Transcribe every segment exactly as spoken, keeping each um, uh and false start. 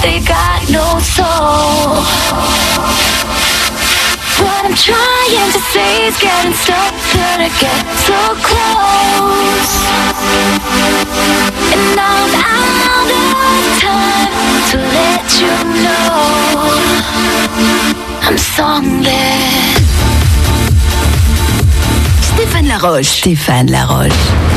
they got no soul. What I'm trying to say is getting stuck, gonna get so close. And now I'm out of time to let you know I'm songless. Stéphane Laroche. Stéphane Laroche.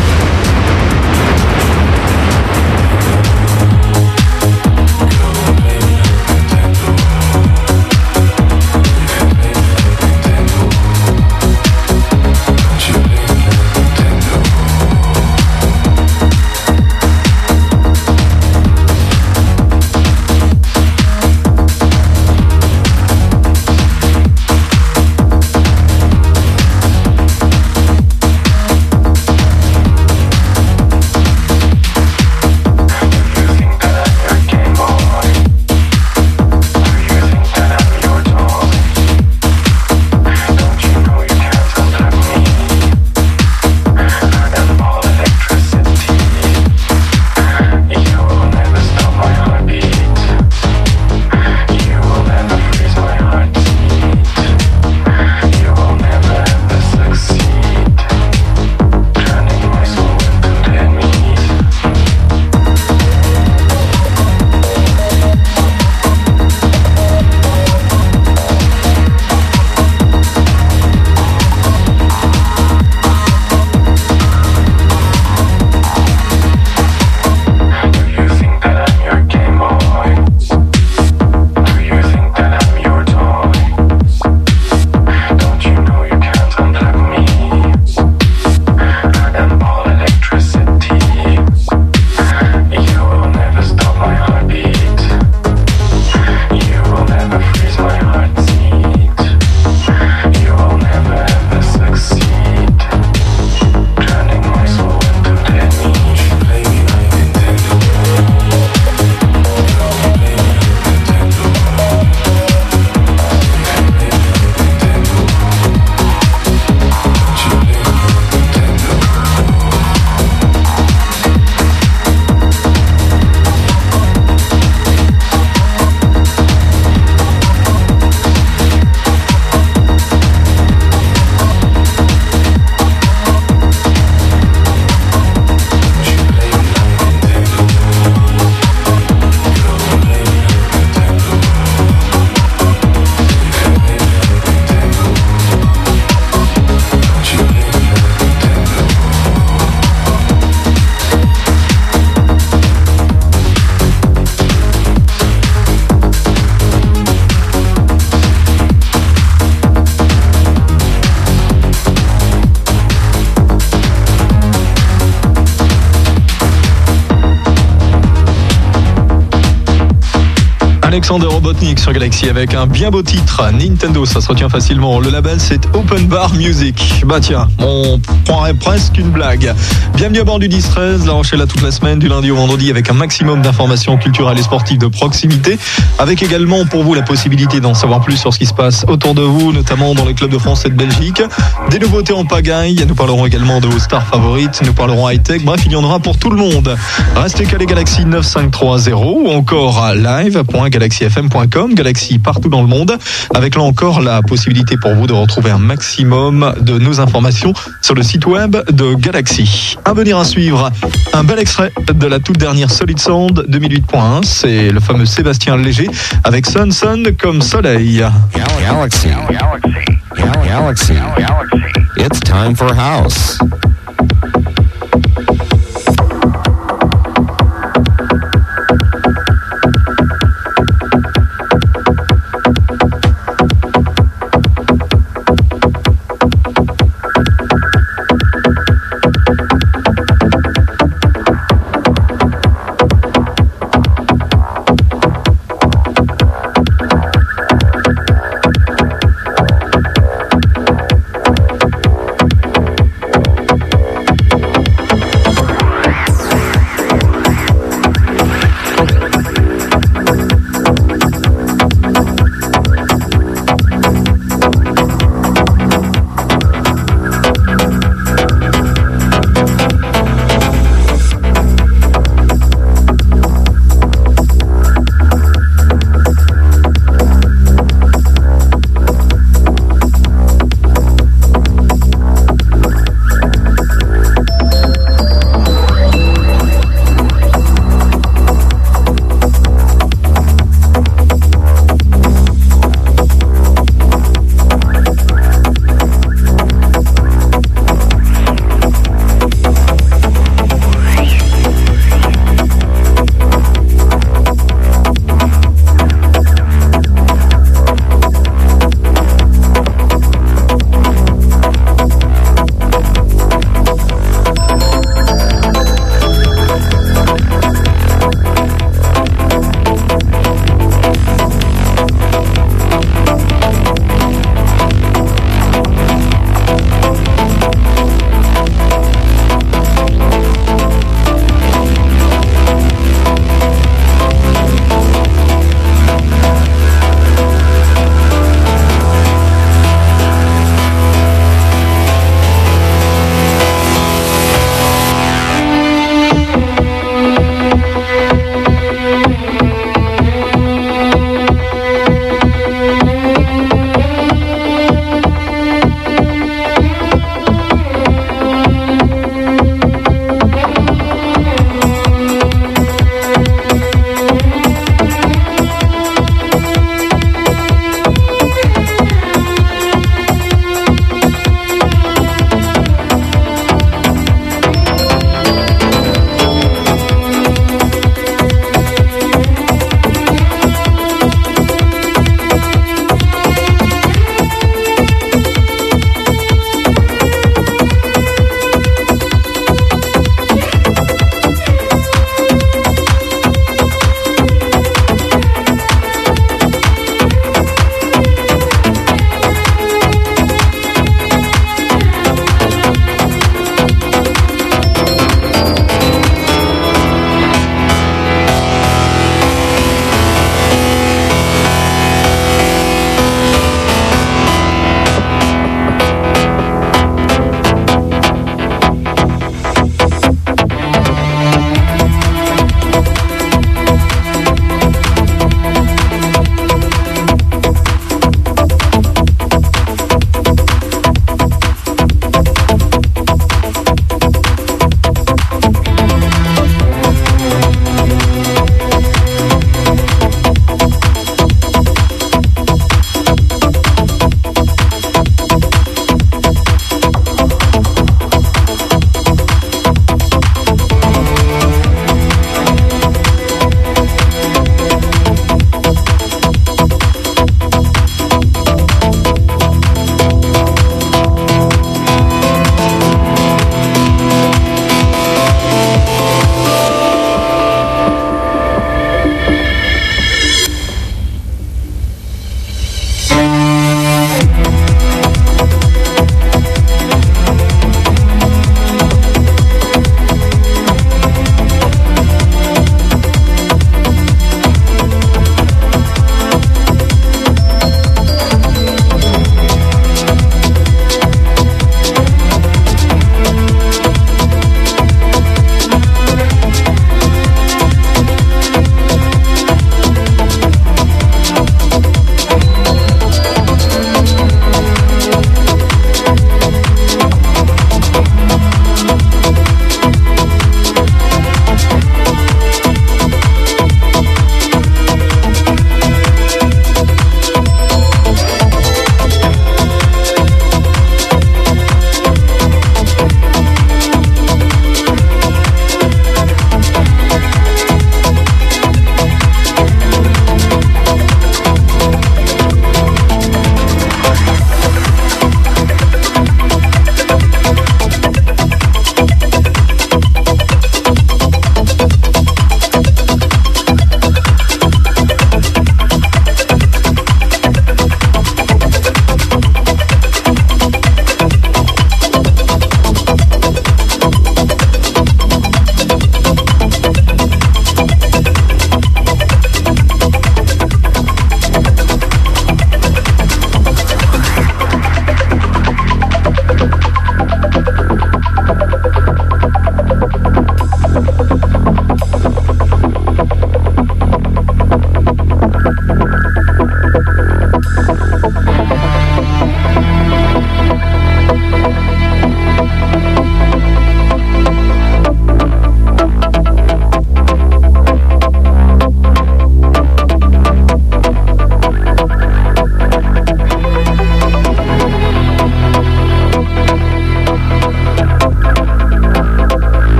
Alexander Robotnik sur Galaxy avec un bien beau titre, Nintendo, ça se retient facilement. Le label, c'est Open Bar Music. Bah tiens, on prendrait presque une blague. Bienvenue à bord du dix treize, La Rochelle là toute la semaine, du lundi au vendredi, avec un maximum d'informations culturelles et sportives de proximité, avec également pour vous la possibilité d'en savoir plus sur ce qui se passe autour de vous, notamment dans les clubs de France et de Belgique. Des nouveautés en pagaille, nous parlerons également de vos stars favorites, nous parlerons high-tech, bref, il y en aura pour tout le monde. Restez calés Galaxy neuf cinq trois zéro ou encore à live point galaxy f m point com, Galaxy partout dans le monde, avec là encore la possibilité pour vous de retrouver un maximum de nos informations sur le site web de Galaxy. À venir à suivre, un bel extrait de la toute dernière Solid Sound deux mille huit point un, c'est le fameux Sébastien Léger avec Sun Sun comme soleil. Galaxy. Galaxy. Galaxy. It's time for house.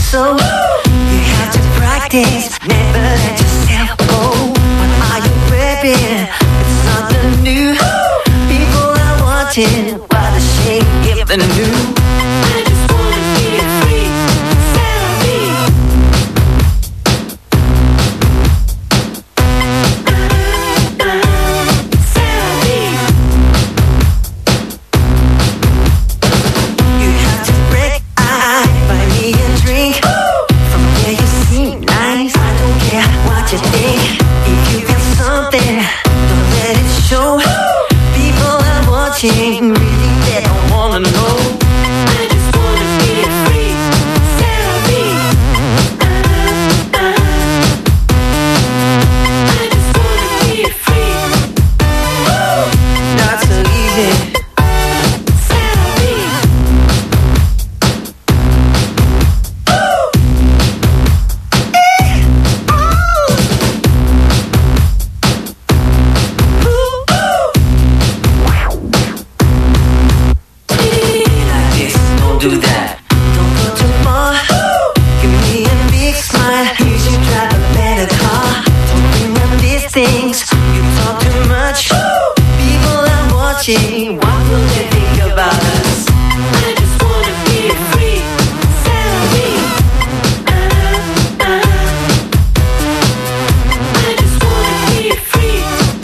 so you have to practice, never let yourself go. What are you repping? It's something new. People are watching while the shade giving new. I just wanna be free, set me. Really, they don't wanna know. I just wanna be free, set me. Uh, uh. I just wanna be free. Woo! Not so easy. Set me. Do that. Don't go too far. Give me a big smile. You should drive a better car. Don't bring up these things. You talk too much. People are watching. What will they think about us? I just wanna be free. Set me. Uh, uh. I just wanna be free.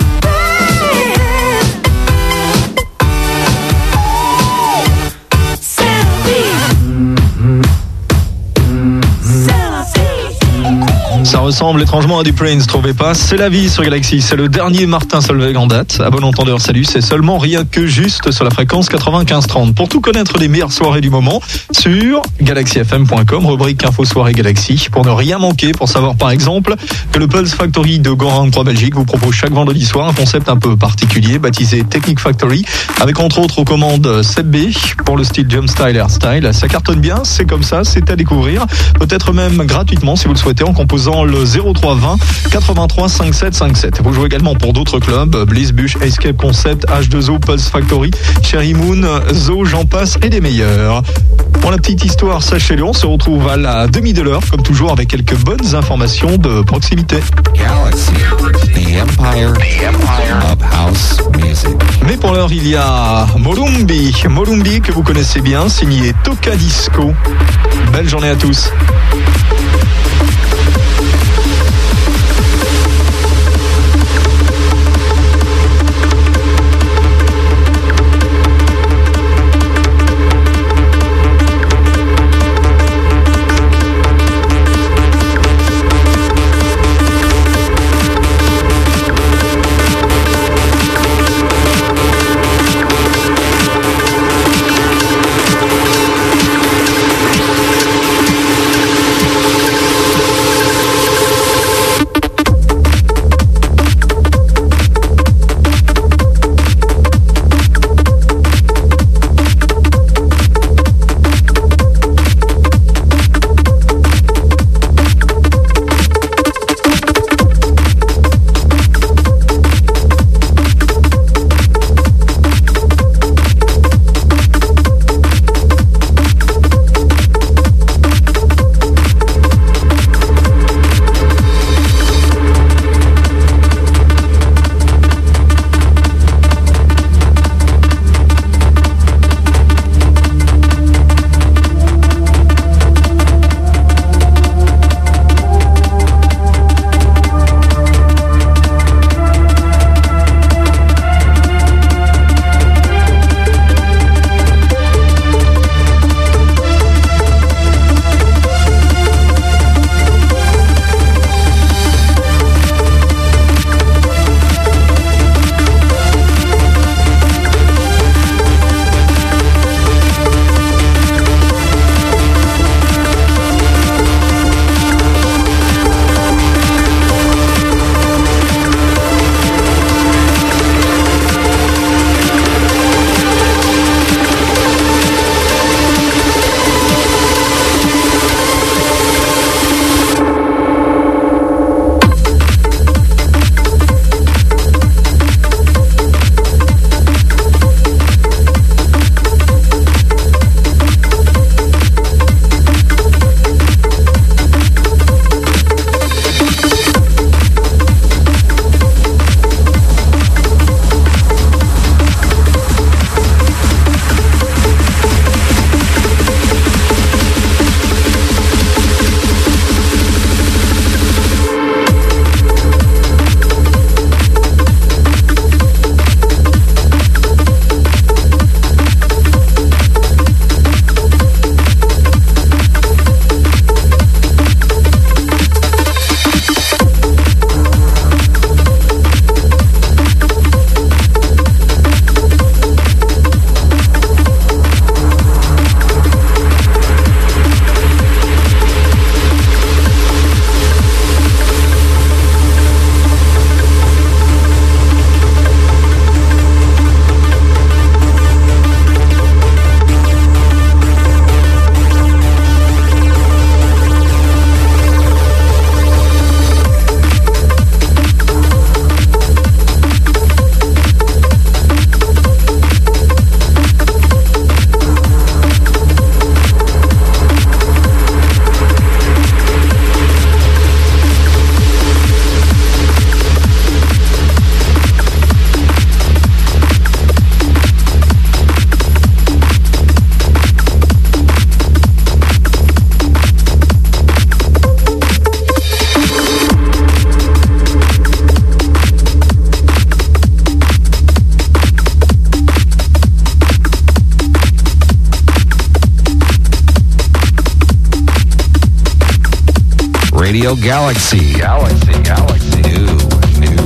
Ça ressemble étrangement à du Prince, trouvez pas? C'est la vie sur Galaxy, c'est le dernier Martin Solveig en date. À bon entendeur, salut, c'est seulement rien que juste sur la fréquence quatre-vingt-quinze trente. Pour tout connaître des meilleures soirées du moment, sur galaxy f m point com, rubrique Info Soirée Galaxy. Pour ne rien manquer, pour savoir par exemple que le Pulse Factory de Gorin trois Belgique vous propose chaque vendredi soir un concept un peu particulier, baptisé Technic Factory, avec entre autres aux commandes Seb B pour le style Jump Style Air Style. Ça cartonne bien, c'est comme ça, c'est à découvrir, peut-être même gratuitement si vous le souhaitez en composant le zéro trois vingt quatre-vingt-trois cinquante-sept cinquante-sept. Vous jouez également pour d'autres clubs, Bliss, Bush, Escape Concept, H deux O, Pulse Factory, Cherry Moon, Zo, j'en passe et des meilleurs. Pour la petite histoire, sachez-le, on se retrouve à la demi de l'heure, comme toujours, avec quelques bonnes informations de proximité. Galaxy, the empire, the empire of house music. Mais pour l'heure, il y a Molumbi, Molumbi que vous connaissez bien, signé Toka Disco. Belle journée à tous. Radio Galaxy. Galaxy, Galaxy. New, new.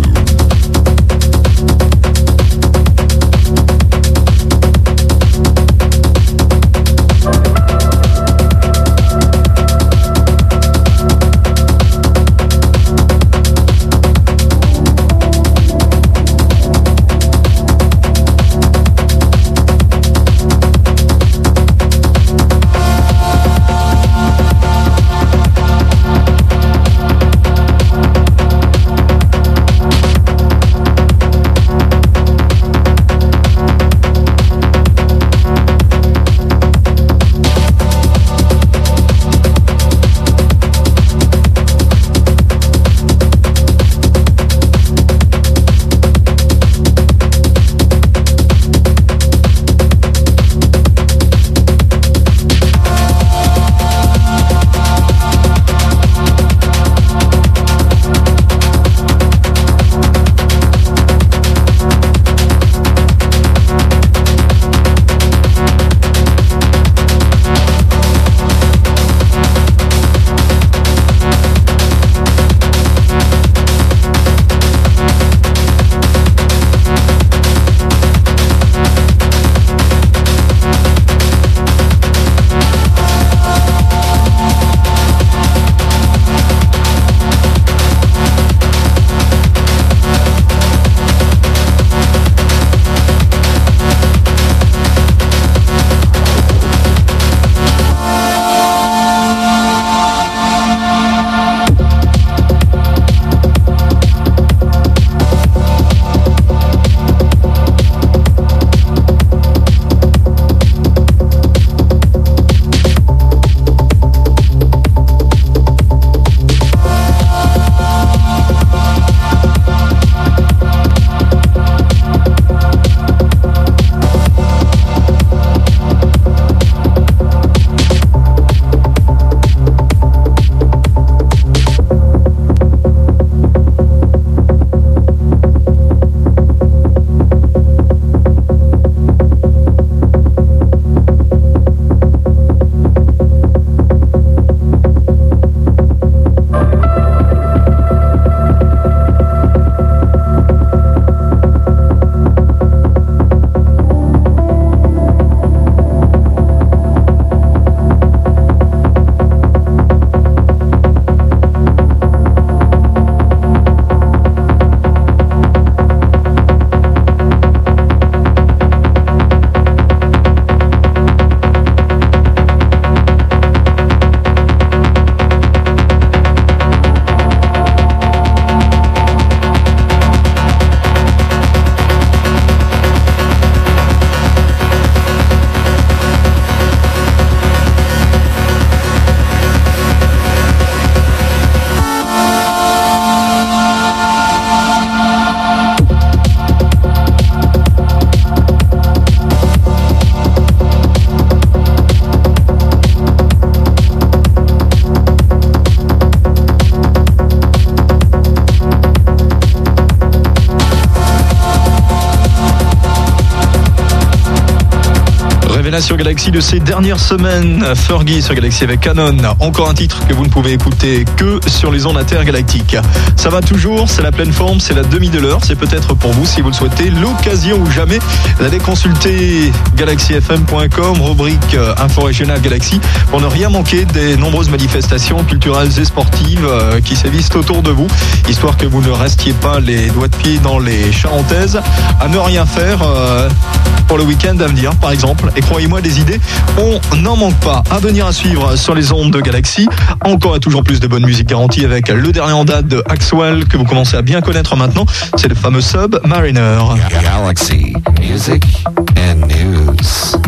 Sur Galaxy de ces dernières semaines, Fergie sur Galaxy avec Canon, encore un titre que vous ne pouvez écouter que sur les ondes intergalactiques. Ça va toujours, c'est la pleine forme, c'est la demi de l'heure, c'est peut-être pour vous, si vous le souhaitez, l'occasion ou jamais d'aller consulter galaxy f m point com, rubrique Info Régionale Galaxy, pour ne rien manquer des nombreuses manifestations culturelles et sportives qui sévissent autour de vous, histoire que vous ne restiez pas les doigts de pied dans les charentaises, à ne rien faire pour le week-end à venir, par exemple. Et croyez-moi, des idées, on n'en manque pas. À venir à suivre sur les ondes de Galaxy. Encore et toujours plus de bonne musique garantie avec le dernier en date de Axwell que vous commencez à bien connaître maintenant. C'est le fameux Submariner. Galaxy, music and news.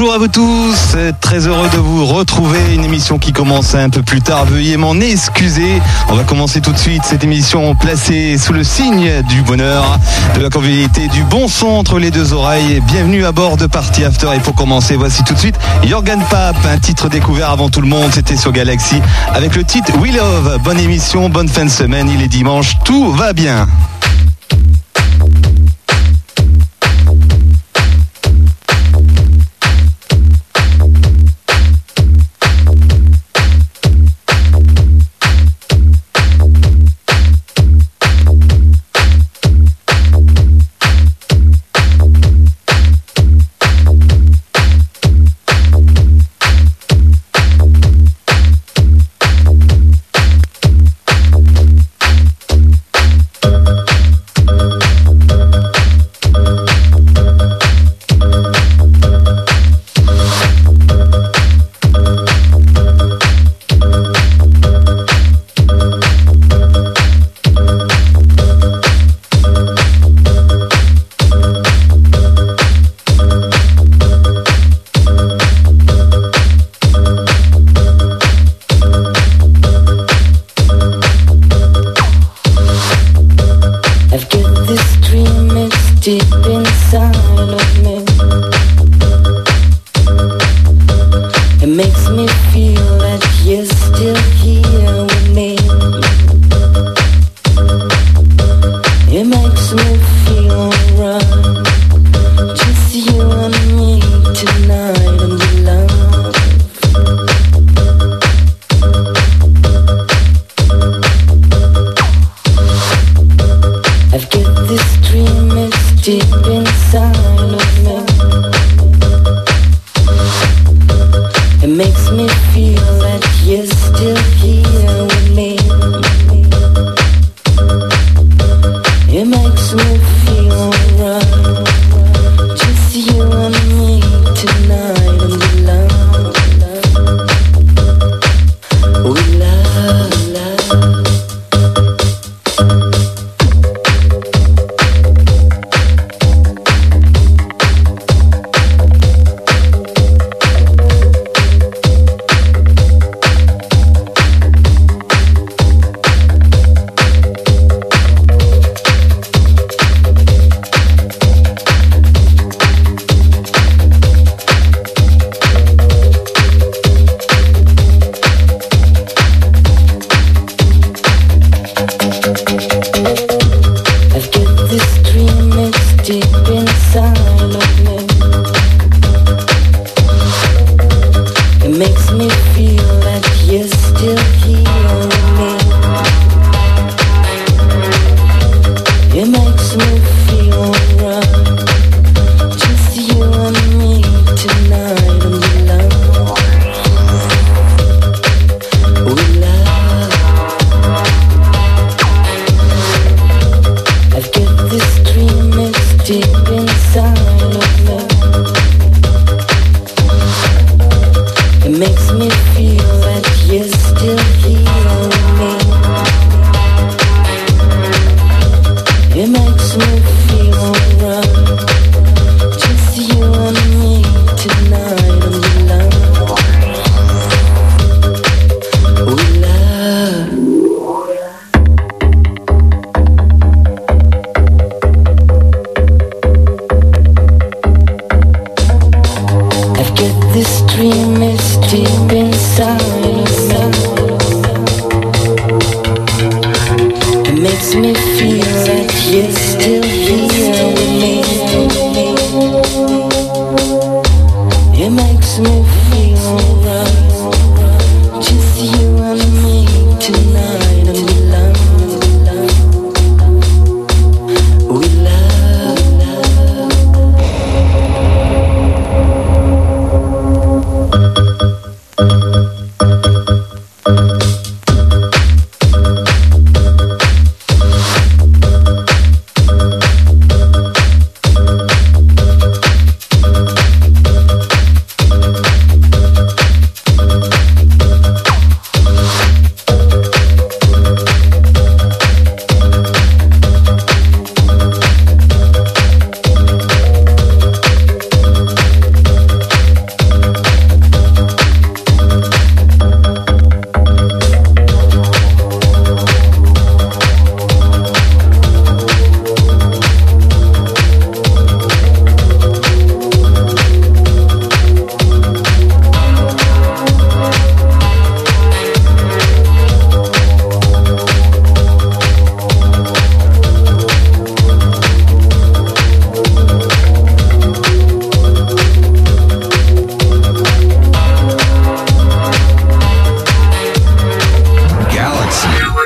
Bonjour à vous tous, très heureux de vous retrouver. Une émission qui commence un peu plus tard, veuillez m'en excuser. On va commencer tout de suite cette émission placée sous le signe du bonheur, de la convivialité, du bon son entre les deux oreilles. Bienvenue à bord de Party After. Et pour commencer, voici tout de suite Jorgen Papp, un titre découvert avant tout le monde, c'était sur Galaxy, avec le titre We Love. Bonne émission, bonne fin de semaine, il est dimanche, tout va bien. Deep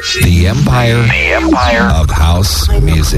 The Empire, the Empire of House Music.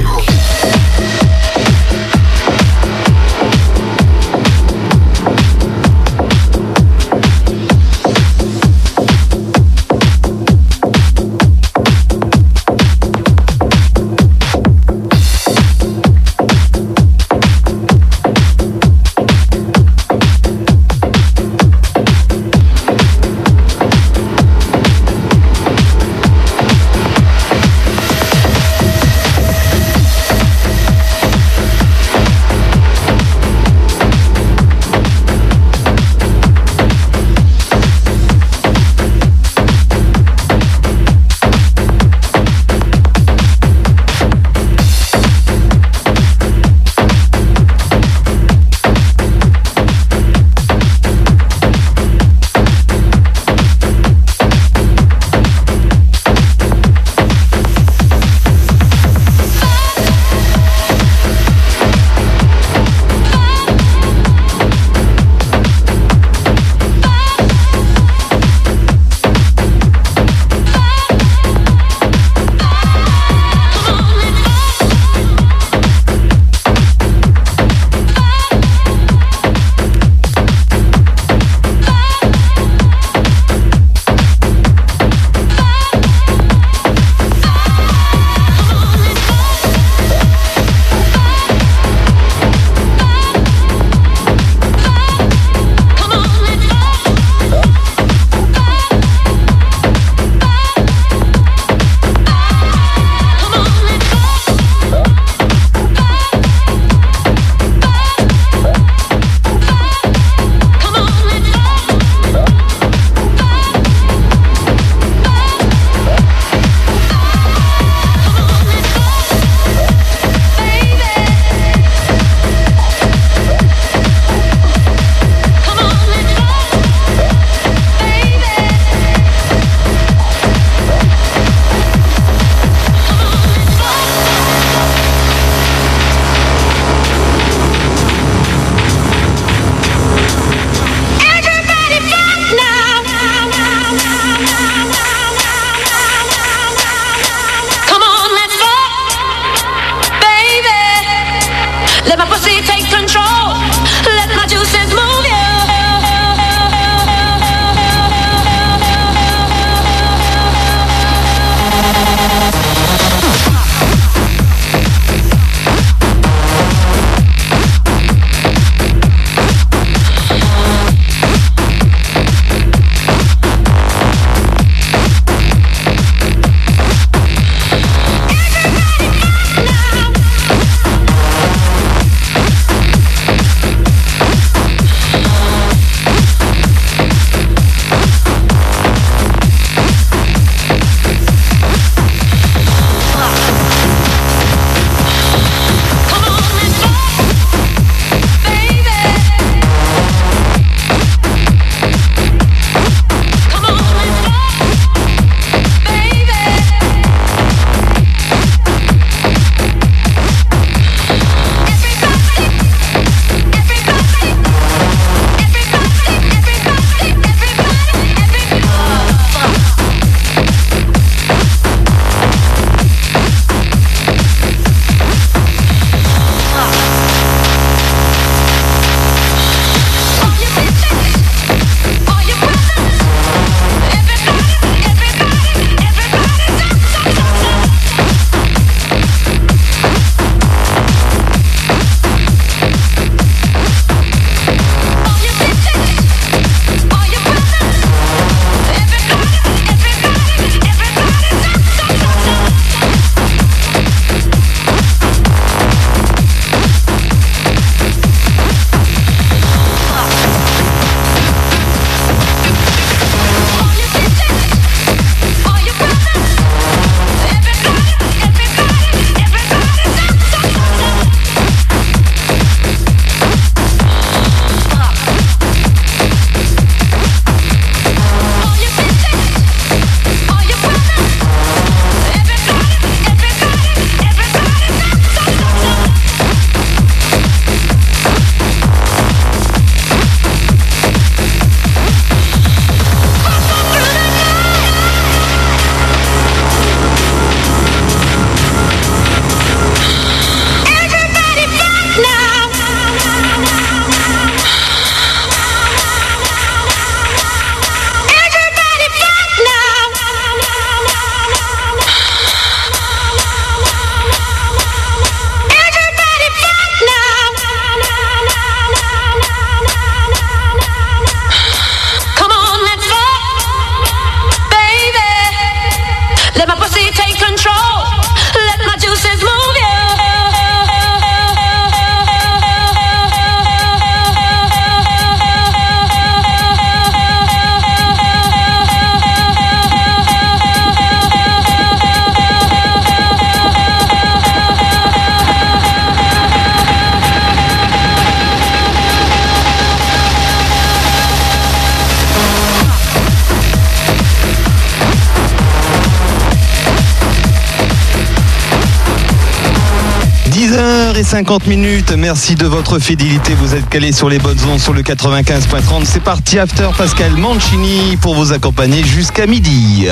heures cinquante minutes. Merci de votre fidélité. Vous êtes calés sur les bonnes ondes sur le quatre-vingt-quinze point trente. C'est parti After Pascal Mancini pour vous accompagner jusqu'à midi.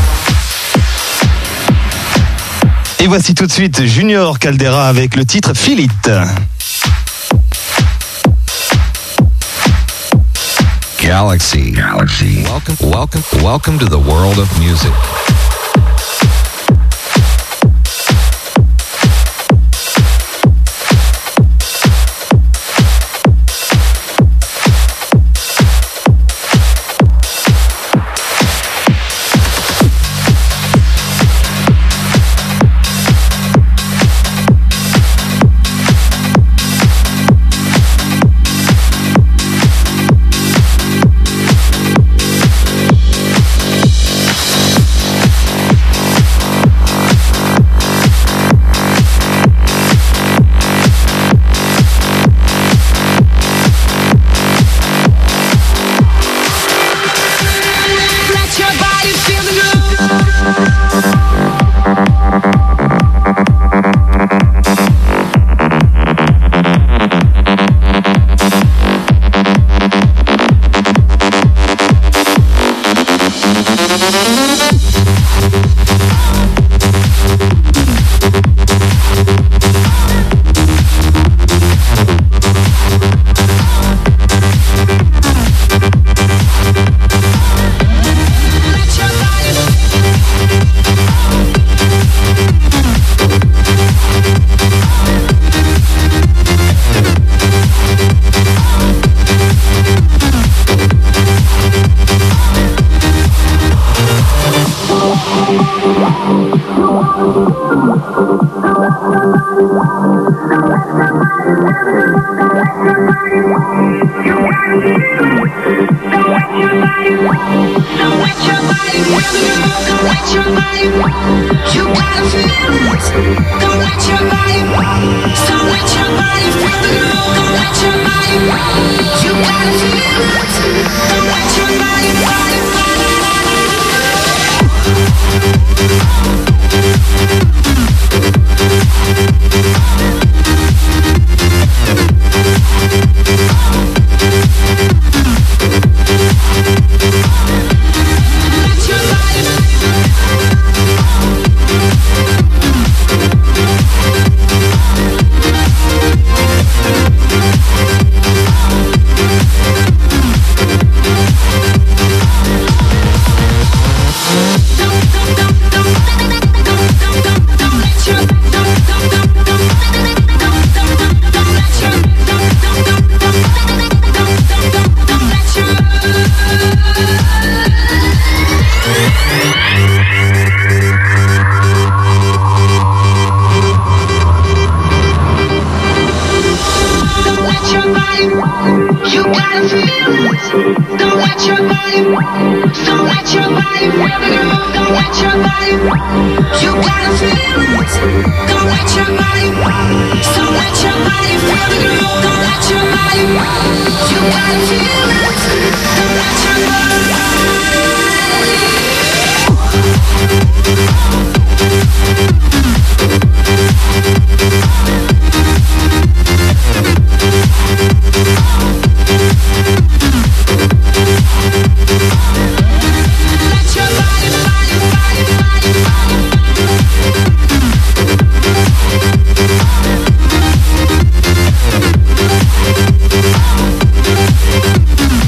Et voici tout de suite Junior Caldera avec le titre Feel It. Galaxy. Galaxy. Welcome, welcome, welcome to the world of music.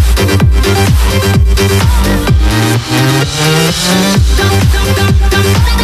Don't, don't, don't, don't.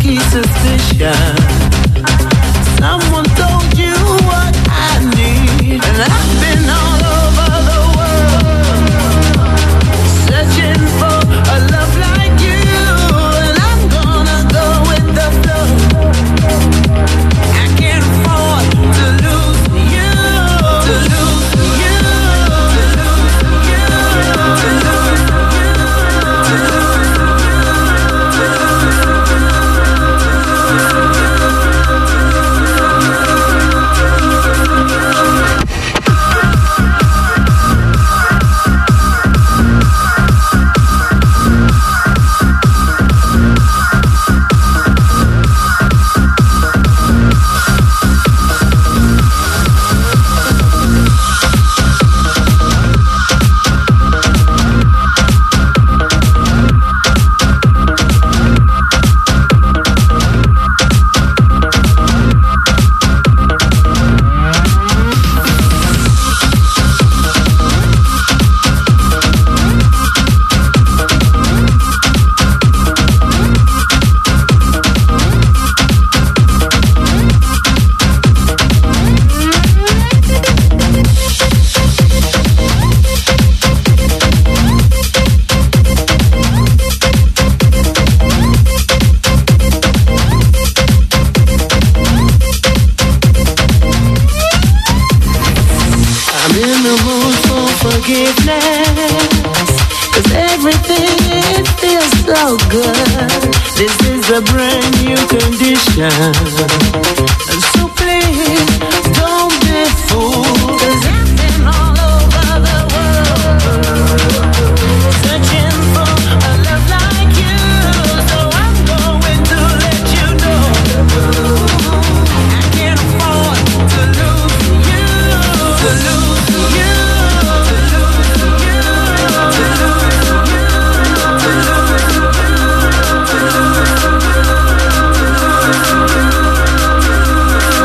sneaky suspicion. Someone told you what I need, and I've been all over the world searching for a love like you, and I'm gonna go with the flow. I can't afford to lose you, to lose you, to lose you, to lose you. A brand new condition, so please don't be fooled, 'cause I've been all over the world searching for a love like you, so I'm going to let you know I can't afford to lose you, to lose you, to lose you, to lose you, to lose you, to lose you.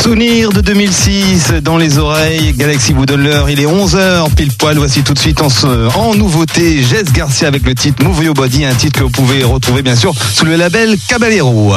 Souvenir de deux mille six dans les oreilles. Galaxy vous donne l'heure. Il est onze heures pile poil. Voici tout de suite en, en nouveauté Jess Garcia avec le titre Move Your Body, un titre que vous pouvez retrouver bien sûr sous le label Caballero.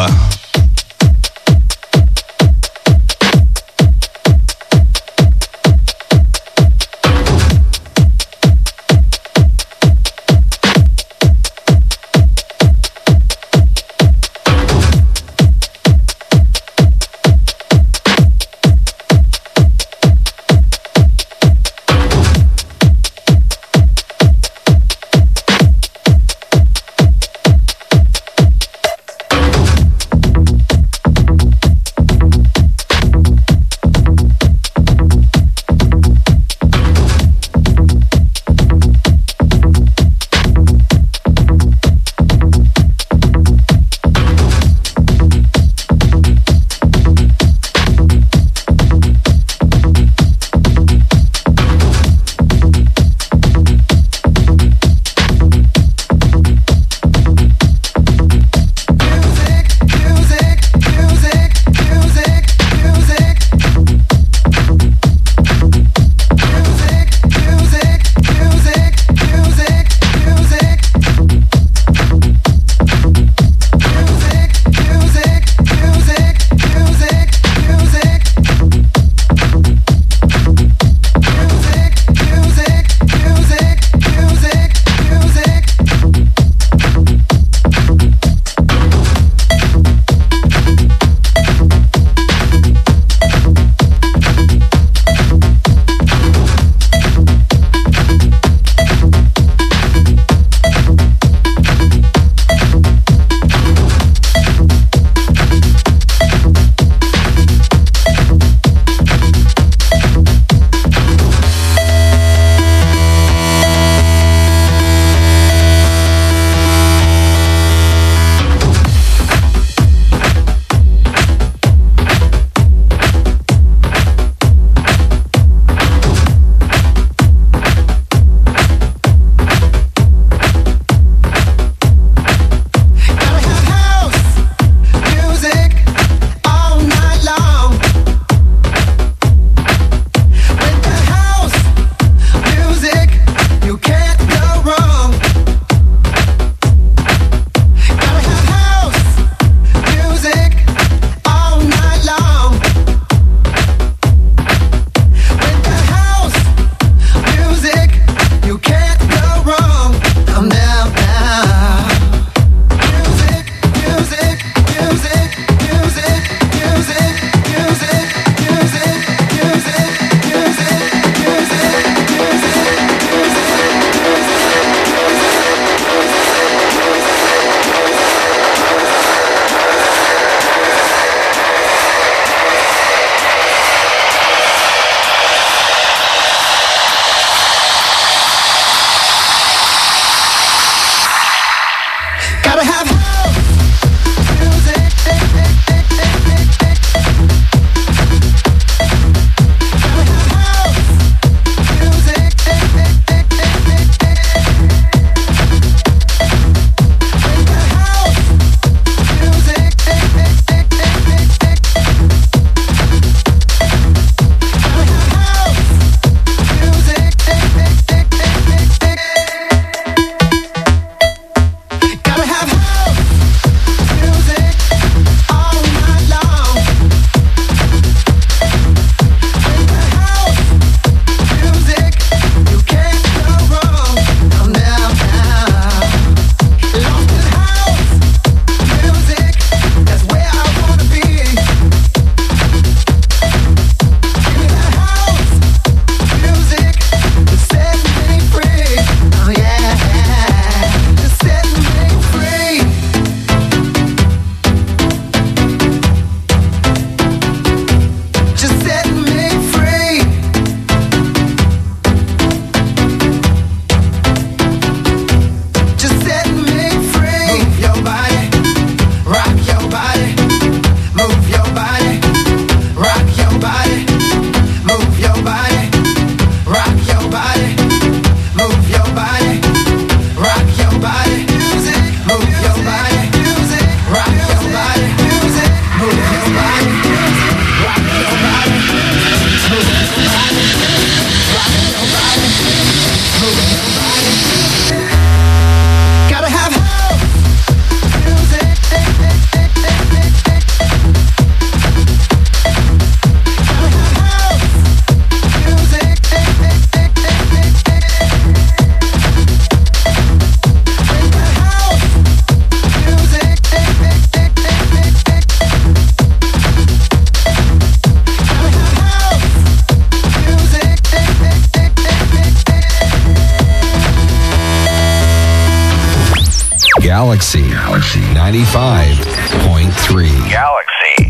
Galaxy, Galaxy ninety-five point three. Galaxy.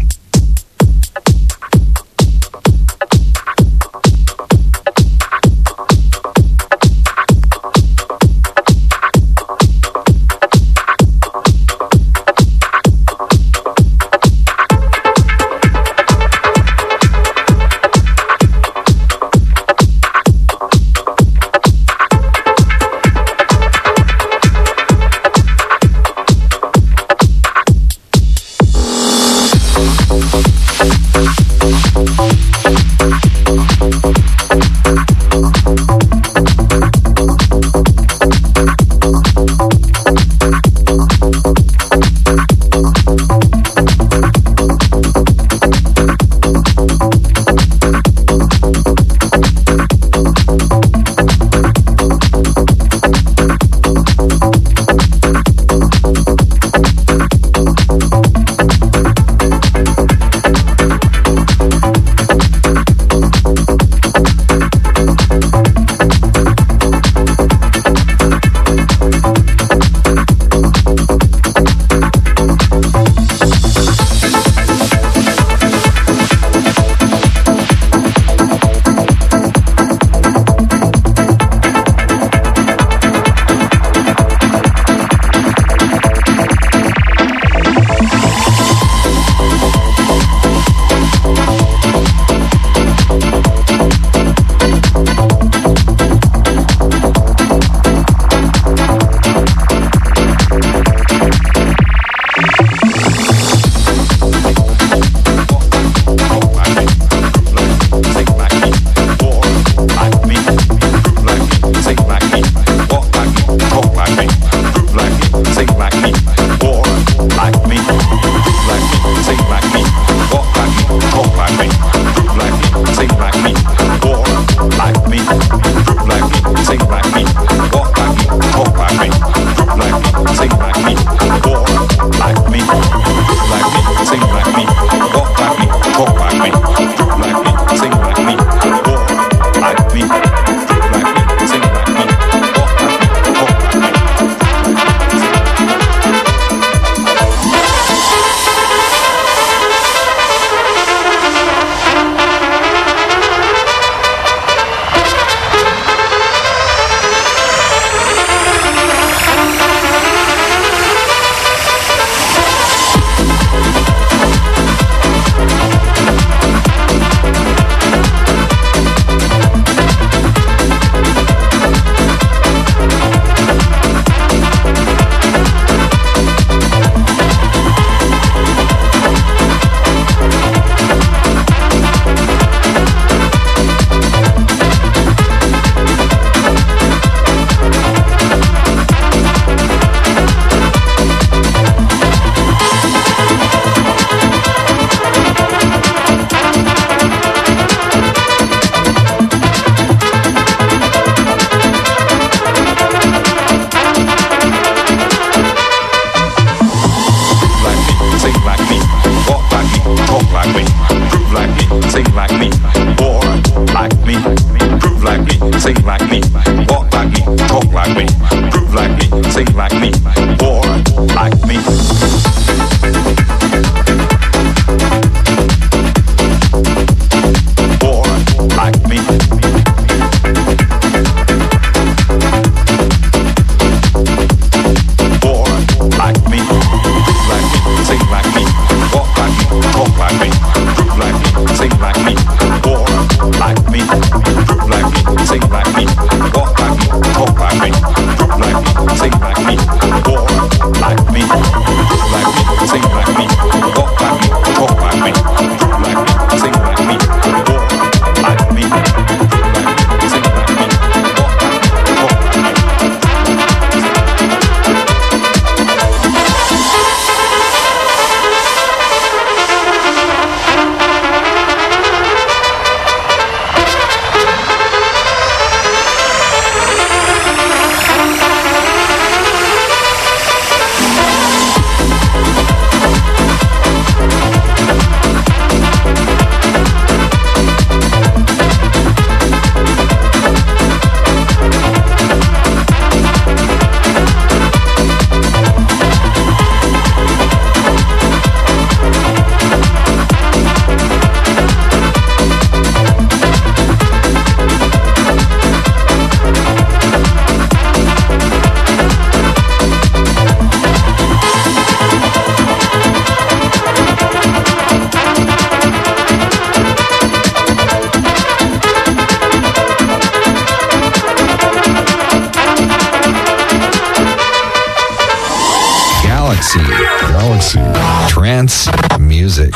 Galaxy. Galaxy. Trance music.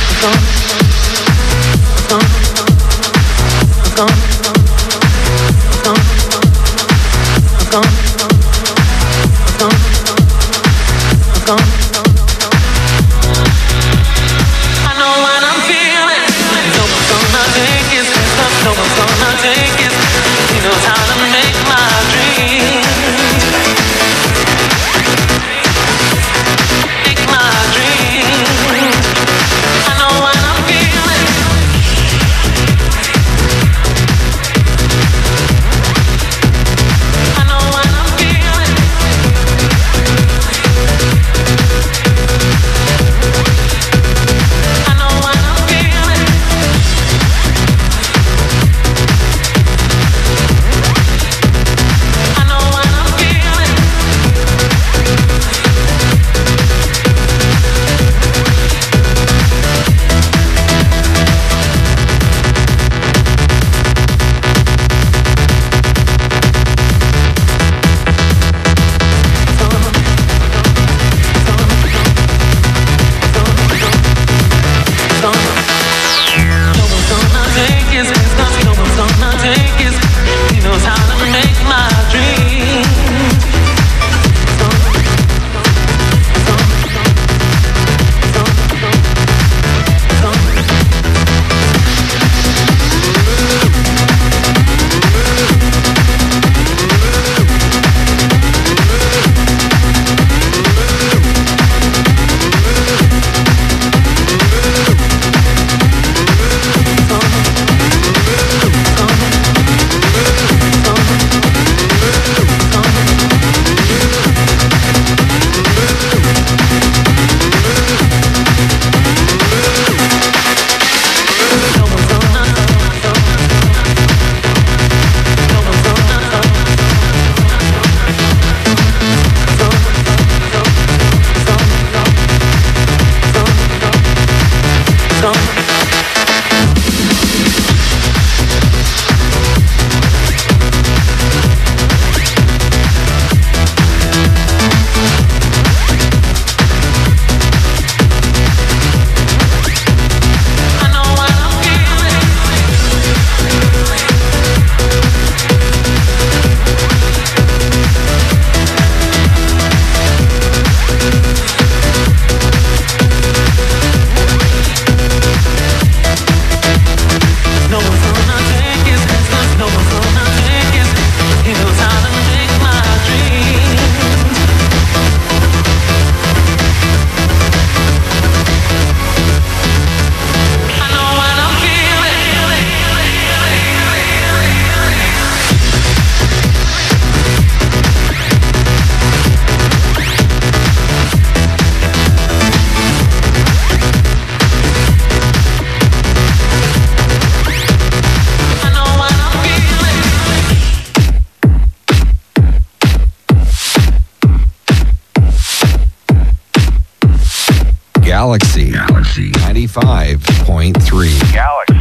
Galaxy. Galaxy. ninety-five point three. Galaxy.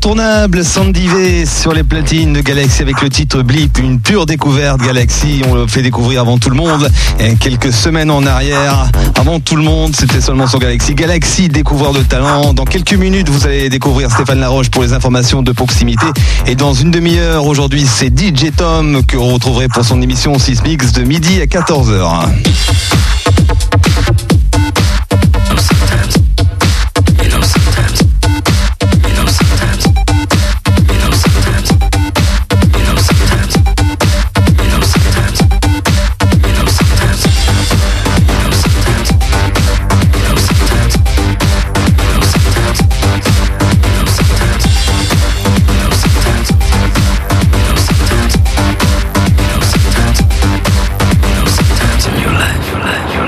l'incontournable Sandy V sur les platines de Galaxy avec le titre Blip, une pure découverte. Galaxy, on le fait découvrir avant tout le monde. Et quelques semaines en arrière, avant tout le monde, c'était seulement sur Galaxy. Galaxy, découvreur de talent. Dans quelques minutes, vous allez découvrir Stéphane Laroche pour les informations de proximité. Et dans une demi-heure, aujourd'hui, c'est D J Tom que vous retrouverez pour son émission six Mix de midi à quatorze heures. Your life, your life, your life.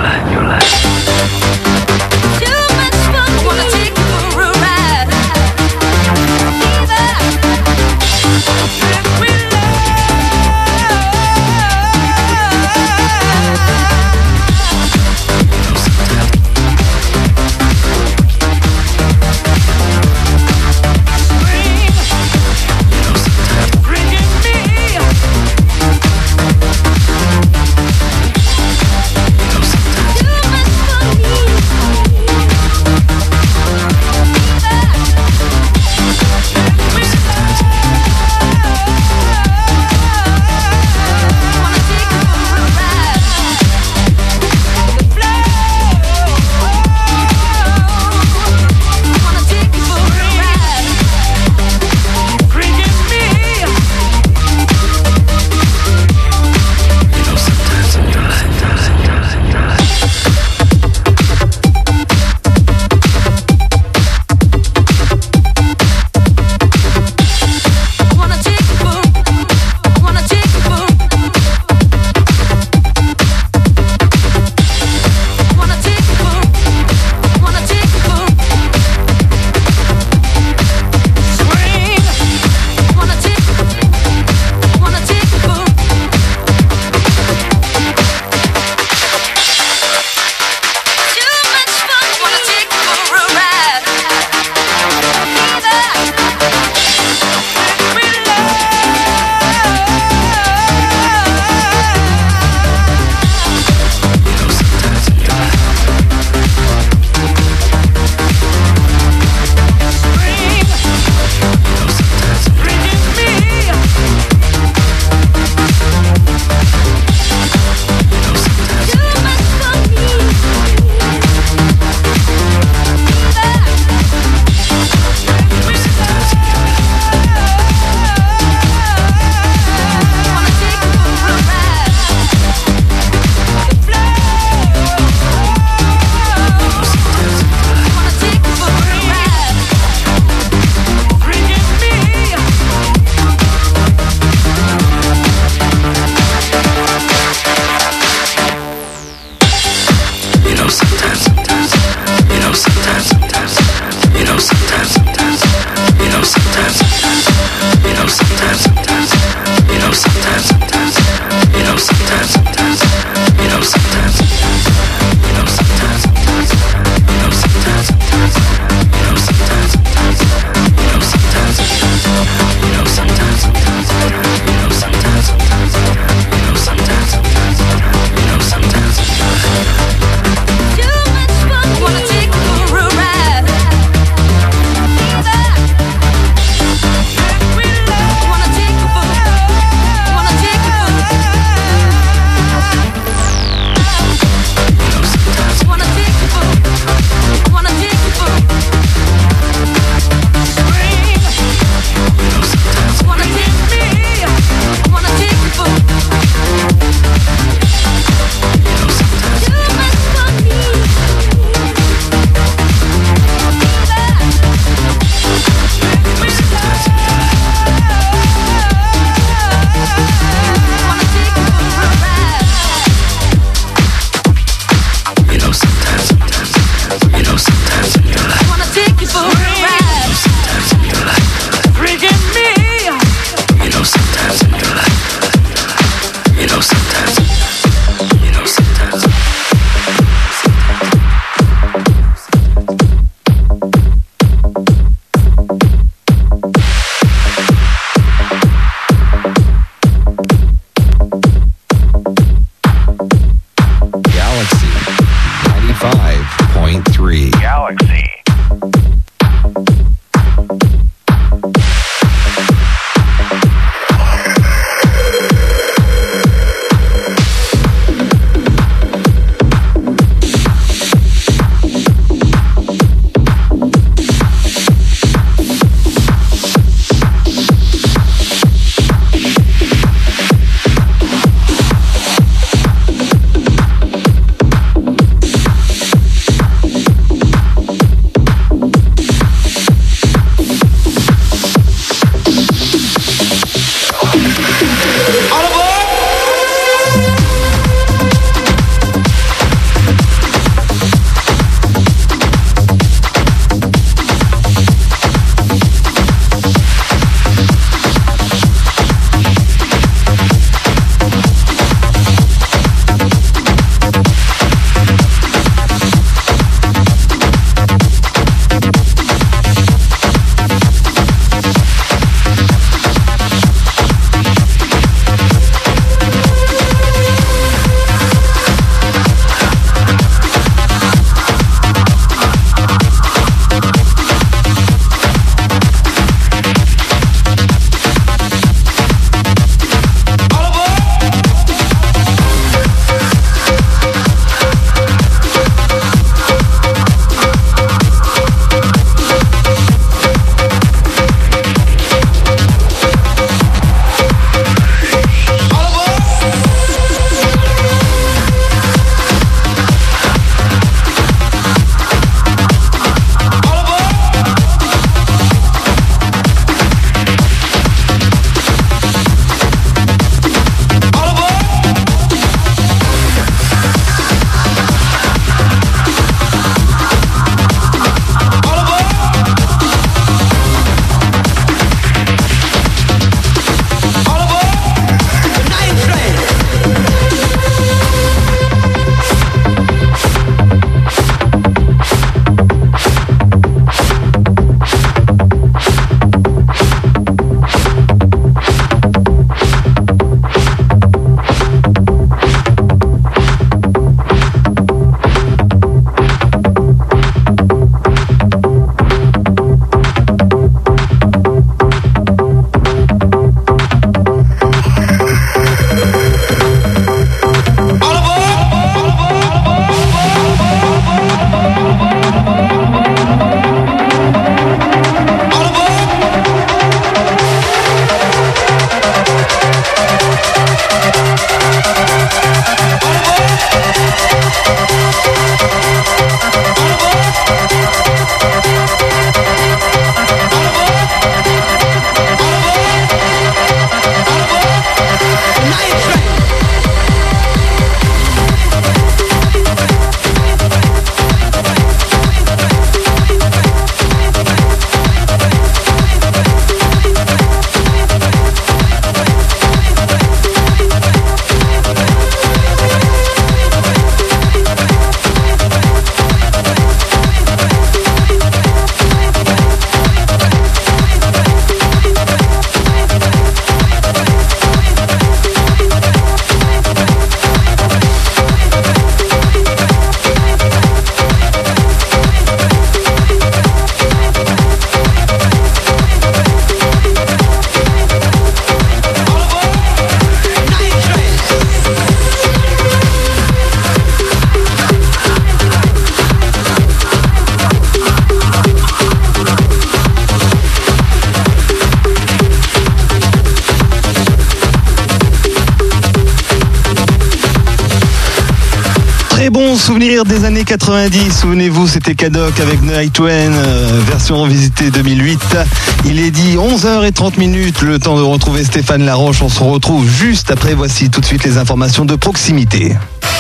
très bons souvenirs des années quatre-vingt-dix. Souvenez-vous, c'était Cadoc avec Night Train, euh, version revisitée deux mille huit. Il est dit onze heures trente minutes, le temps de retrouver Stéphane Laroche. On se retrouve juste après. Voici tout de suite les informations de proximité.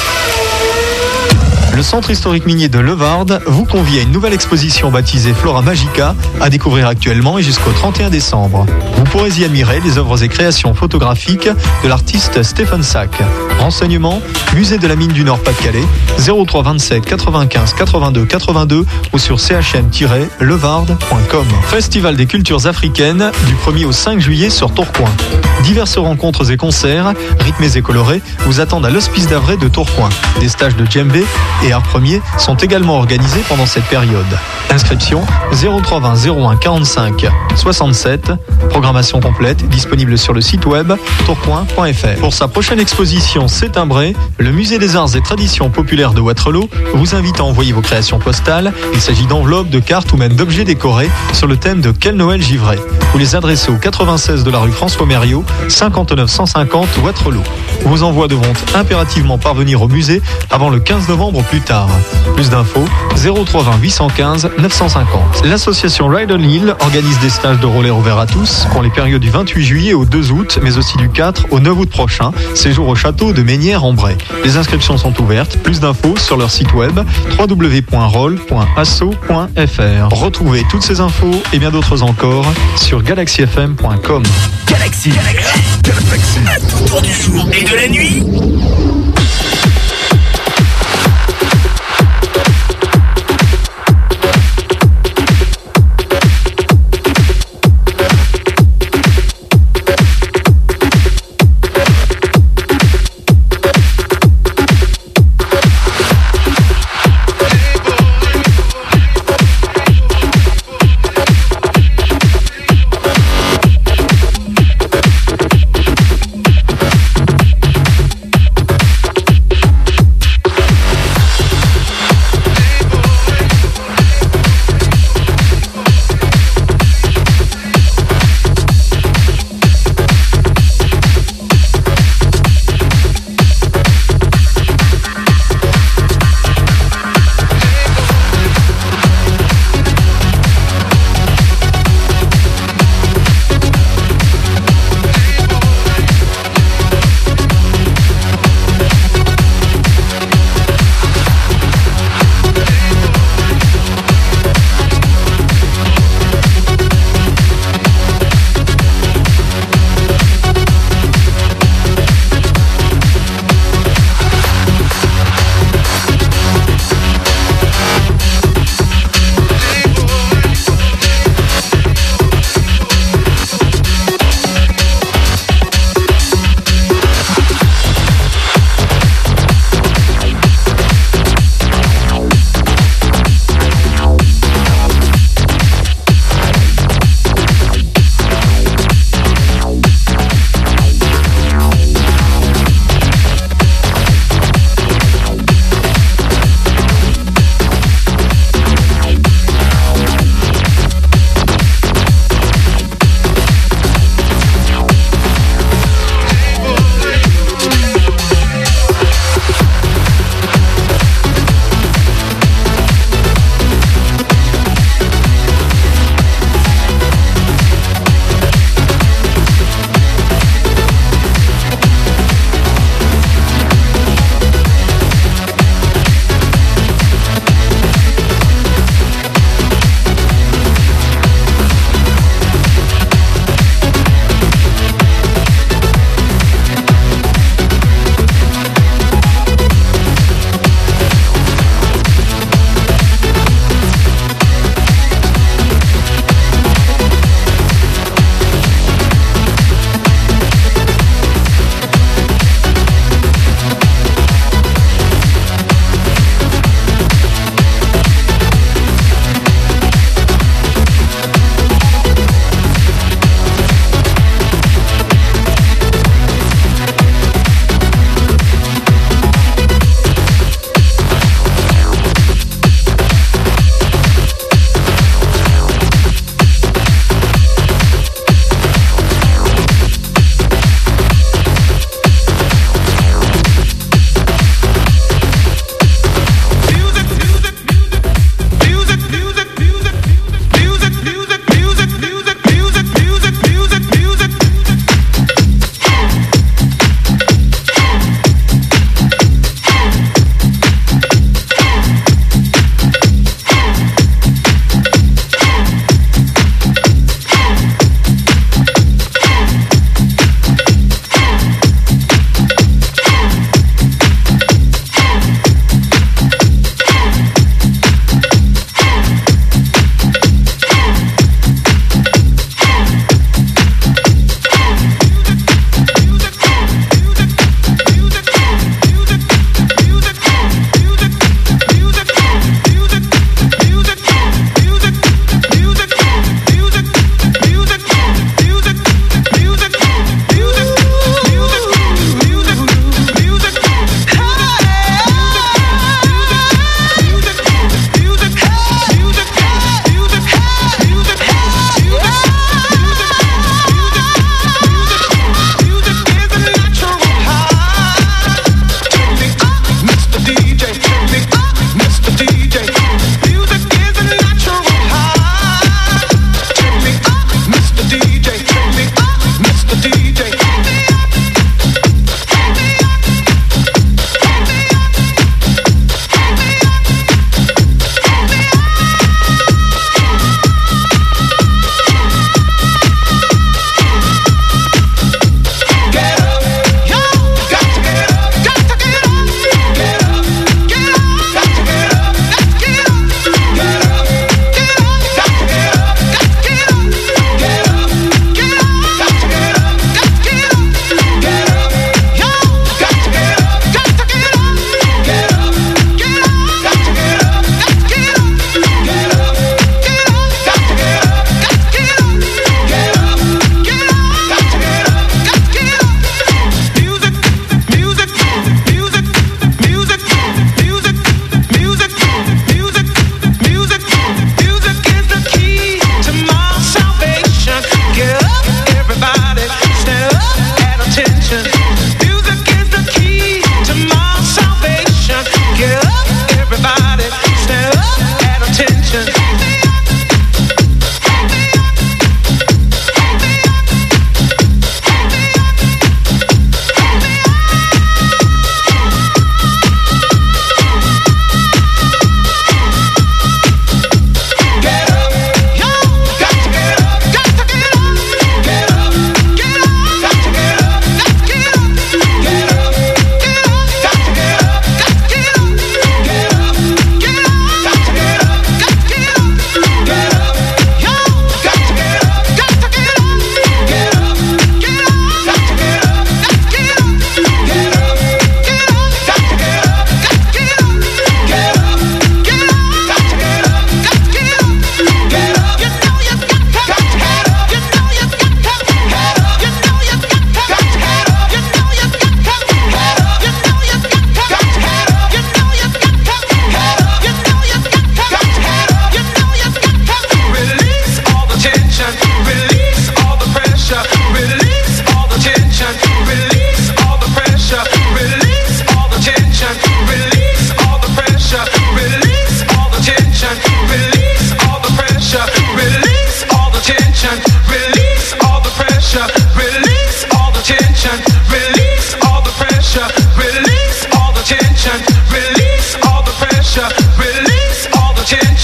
Le centre historique minier de Levarde vous convie à une nouvelle exposition baptisée Flora Magica à découvrir actuellement et jusqu'au trente et un décembre. Vous pourrez y admirer les œuvres et créations photographiques de l'artiste Stephen Sack. Renseignements, musée de la mine du Nord Pas-de-Calais, zéro trois vingt-sept quatre-vingt-quinze quatre-vingt-deux quatre-vingt-deux ou sur c h m tiret levarde point com. Festival des cultures africaines du premier au cinq juillet sur Tourcoing. Diverses rencontres et concerts, rythmés et colorés, vous attendent à l'Hospice d'Avray de Tourcoing. Des stages de djembé et arts premiers sont également organisés pendant cette période. Inscription zéro trois vingt zéro un quarante-cinq soixante-sept. Programmation complète disponible sur le site web tourcoing point f r. Pour sa prochaine exposition C'est timbré, le musée des arts et traditions populaires de Waterloo vous invite à envoyer vos créations postales. Il s'agit d'enveloppes, de cartes ou même d'objets décorés sur le thème de Quel Noël givré. Vous les adressez au quatre-vingt-seize de la rue François Mériot, cinquante-neuf cent cinquante Waterloo. Vos envois devront impérativement parvenir au musée avant le quinze novembre au plus tard. Plus d'infos zéro trois vingt huit cent quinze neuf cent cinquante. L'association Ride on Hill organise des stages de roller ouverts à tous pour les périodes du vingt-huit juillet au deux août, mais aussi du quatre au neuf août prochain. Séjour au château de Ménières-en-Bray. Les inscriptions sont ouvertes. Plus d'infos sur leur site web w w w point roll point asso point f r. Retrouvez toutes ces infos et bien d'autres encore sur galaxy f m point com. Galaxy, Galaxy, Galaxy, à tout tour du jour et de la nuit.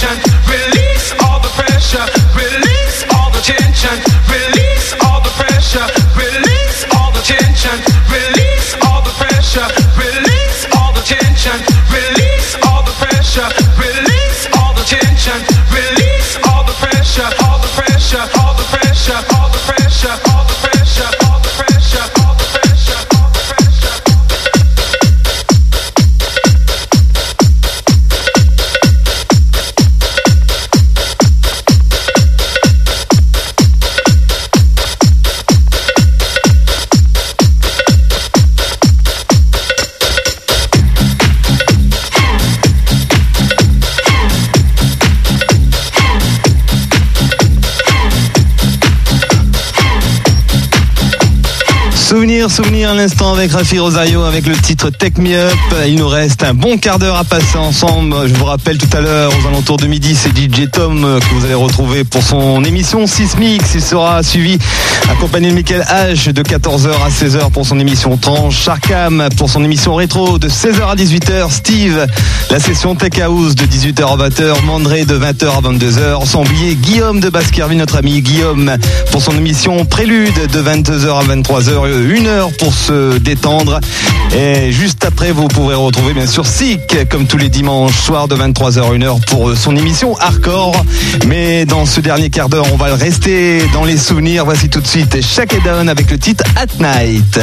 tension, release all the pressure, release all the tension, release all the pressure, release all the tension, release all the pressure, release all the tension, release all the pressure, release all the tension, release all the pressure, all the pressure, all the pressure, all the pressure, all the pressure, all the pressure, all the pressure, all the pressure. Souvenir, souvenir à l'instant avec Rafi Rosario avec le titre Take Me Up. Il nous reste un bon quart d'heure à passer ensemble. Je vous rappelle tout à l'heure, aux alentours de midi, c'est D J Tom que vous allez retrouver pour son émission six Mix. Il sera suivi, accompagné de Michael H de quatorze heures à seize heures pour son émission Tranche. Sharkam pour son émission Rétro de seize heures à dix-huit heures. Steve, la session Tech House de dix-huit heures à vingt heures. Mandré de vingt heures à vingt-deux heures. Sans oublier Guillaume de Baskerville, notre ami Guillaume, pour son émission Prélude de vingt-deux heures à vingt-trois heures. Une heure pour se détendre. Et juste après, vous pourrez retrouver bien sûr Sick, comme tous les dimanches soirs de vingt-trois heures à une heure pour son émission Hardcore. Mais dans ce dernier quart d'heure, on va rester dans les souvenirs. Voici tout de suite Shake It Down avec le titre At Night.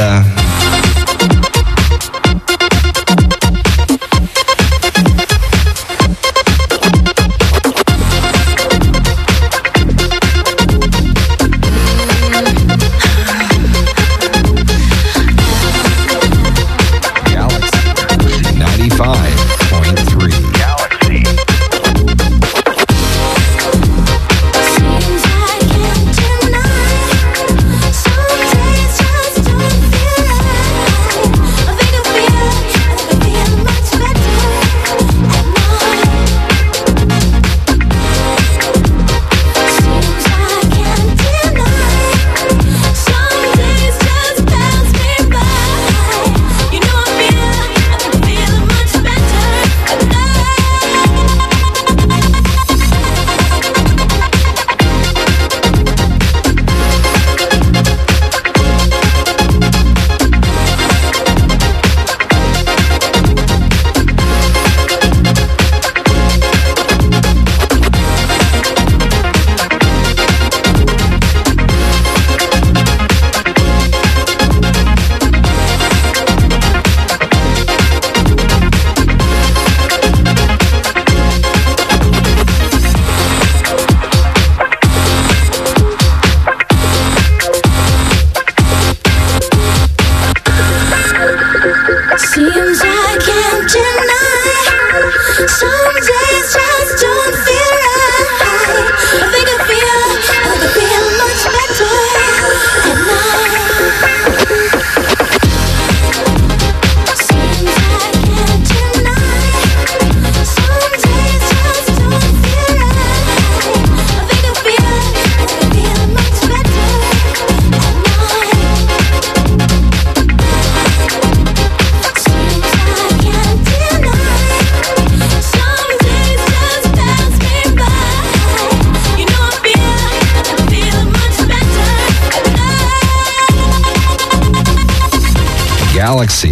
Galaxy.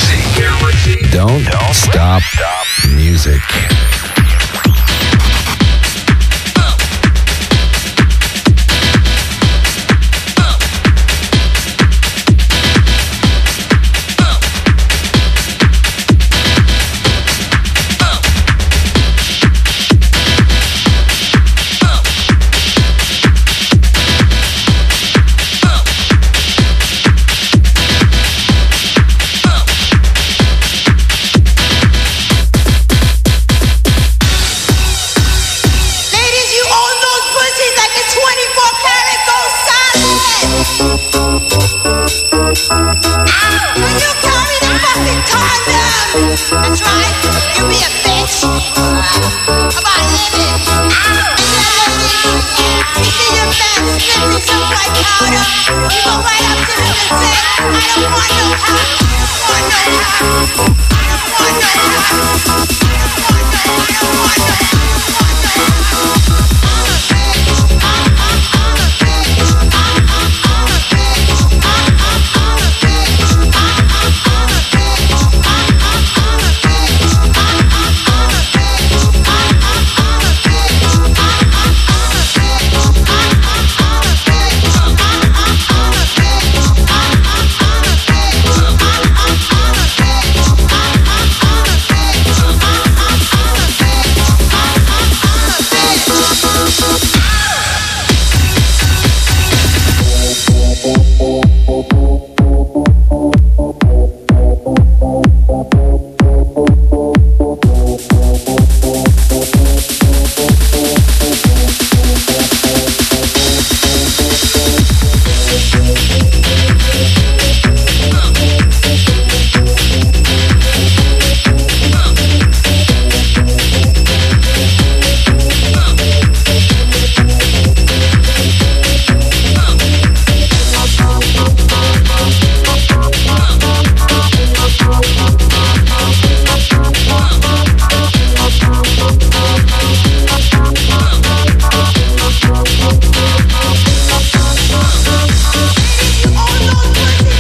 Galaxy. Don't, Don't stop, stop music. I don't want no Oh, no,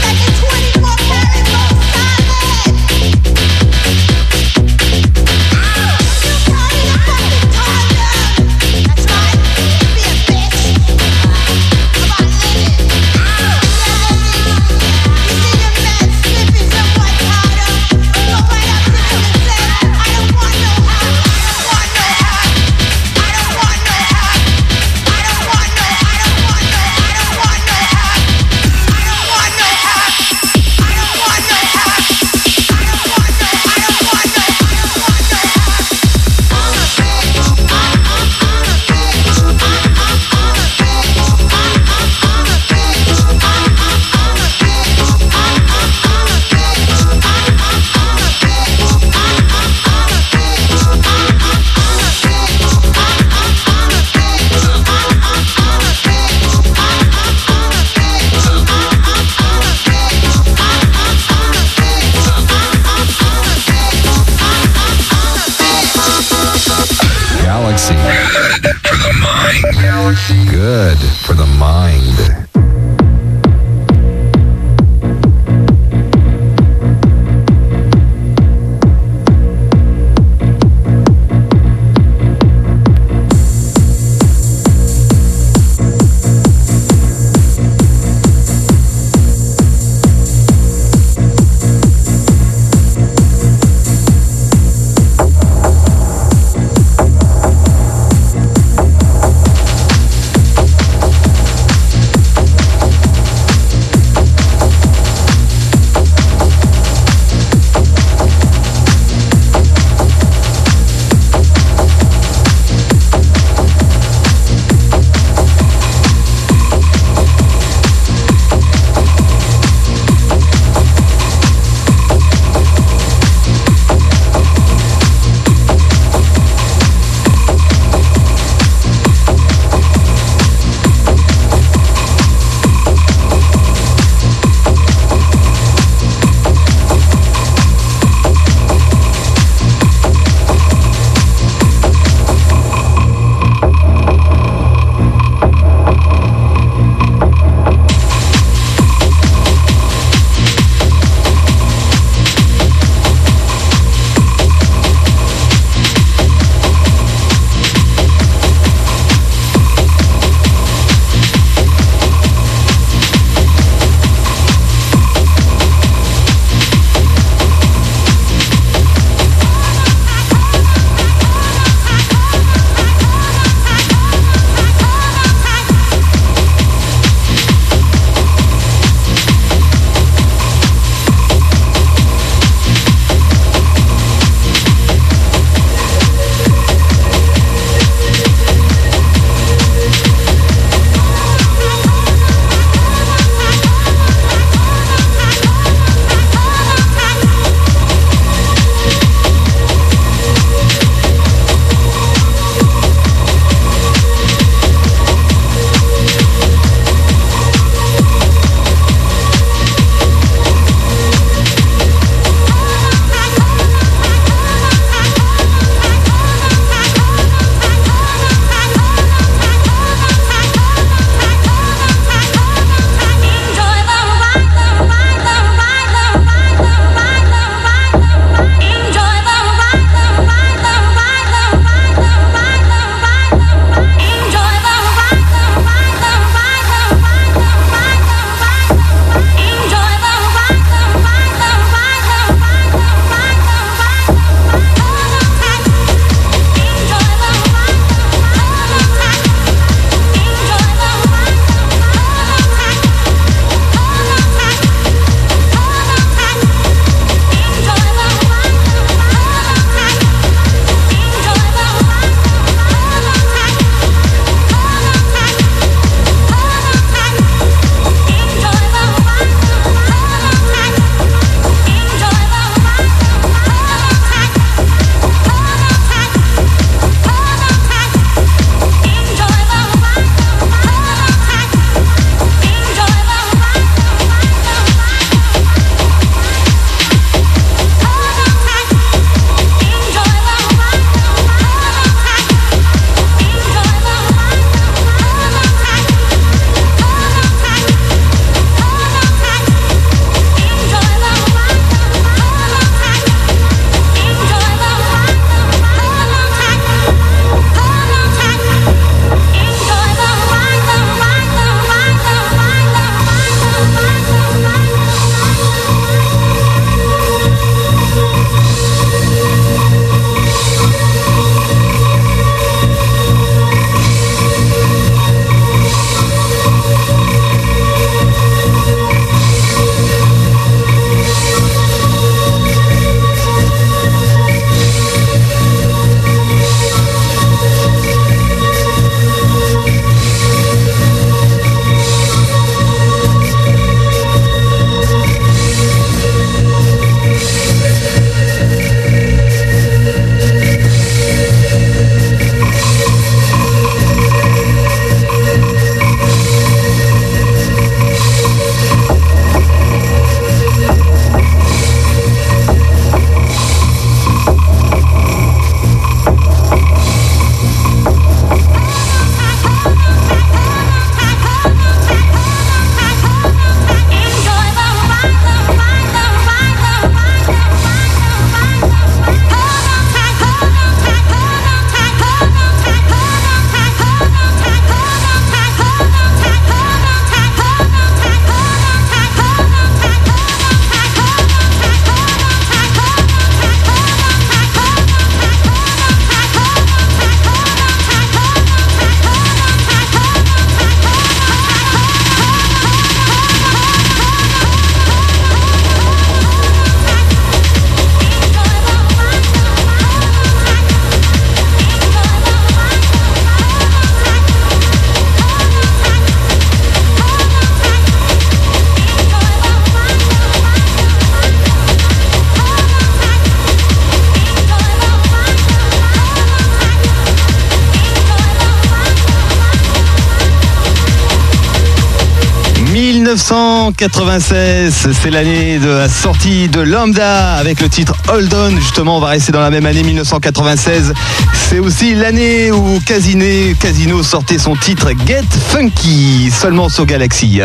dix-neuf cent quatre-vingt-seize, c'est l'année de la sortie de Lambda avec le titre Hold On. Justement, on va rester dans la même année, mille neuf cent quatre-vingt-seize. C'est aussi l'année où Casino, Casino sortait son titre Get Funky, seulement sur Galaxy.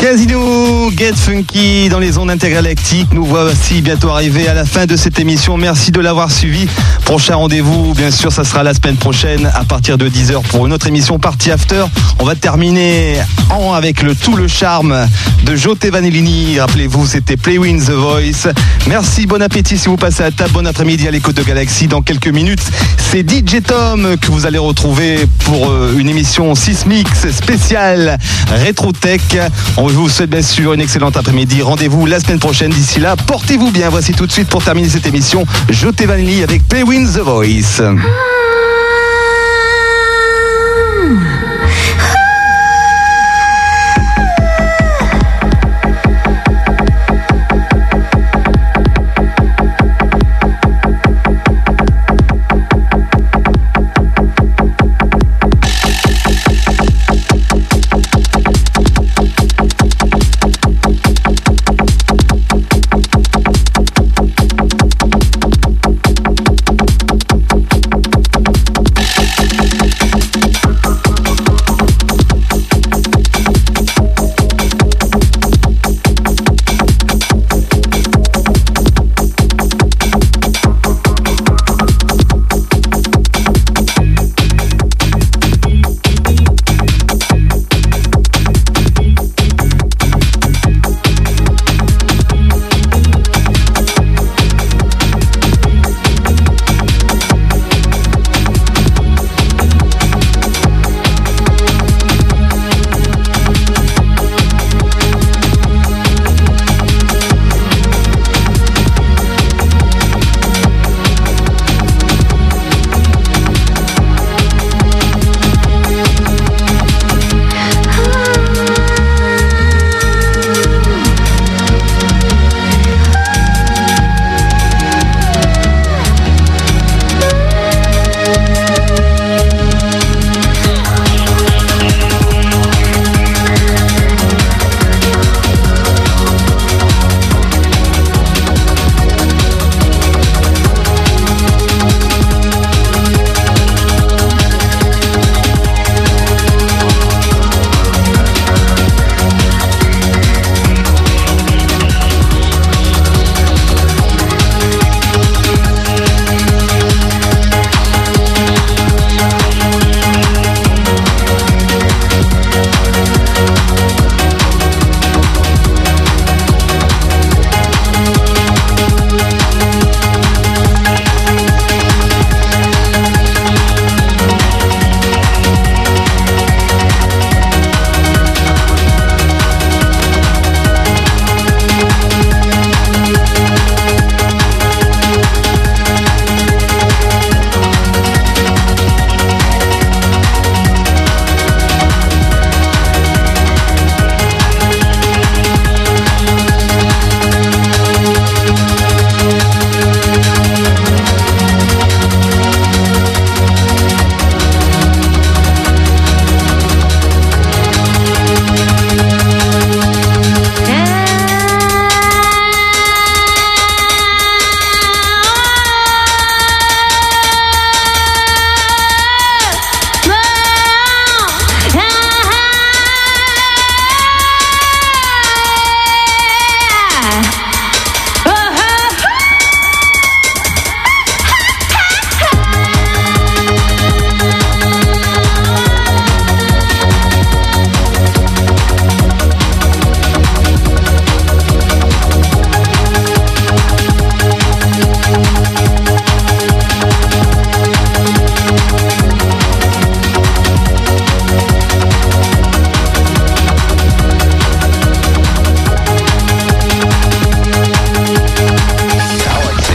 Casino, Get Funky dans les ondes intergalactiques. Nous voici bientôt arrivés à la fin de cette émission. Merci de l'avoir suivi. Prochain rendez-vous, bien sûr, ça sera la semaine prochaine à partir de dix heures pour une autre émission Party After. On va terminer en avec le tout le charme de Joe Vanellini. Rappelez-vous, c'était Play Win The Voice. Merci, bon appétit si vous passez à table. Bon après-midi à l'écoute de Galaxy. Dans quelques minutes, c'est D J Tom que vous allez retrouver pour une émission six Mix spéciale Retro Tech. On vous souhaite bien sûr une excellente après-midi. Rendez-vous la semaine prochaine. D'ici là, portez-vous bien. Voici tout de suite pour terminer cette émission Joe Vanellini avec Play Win The Voice. Mm.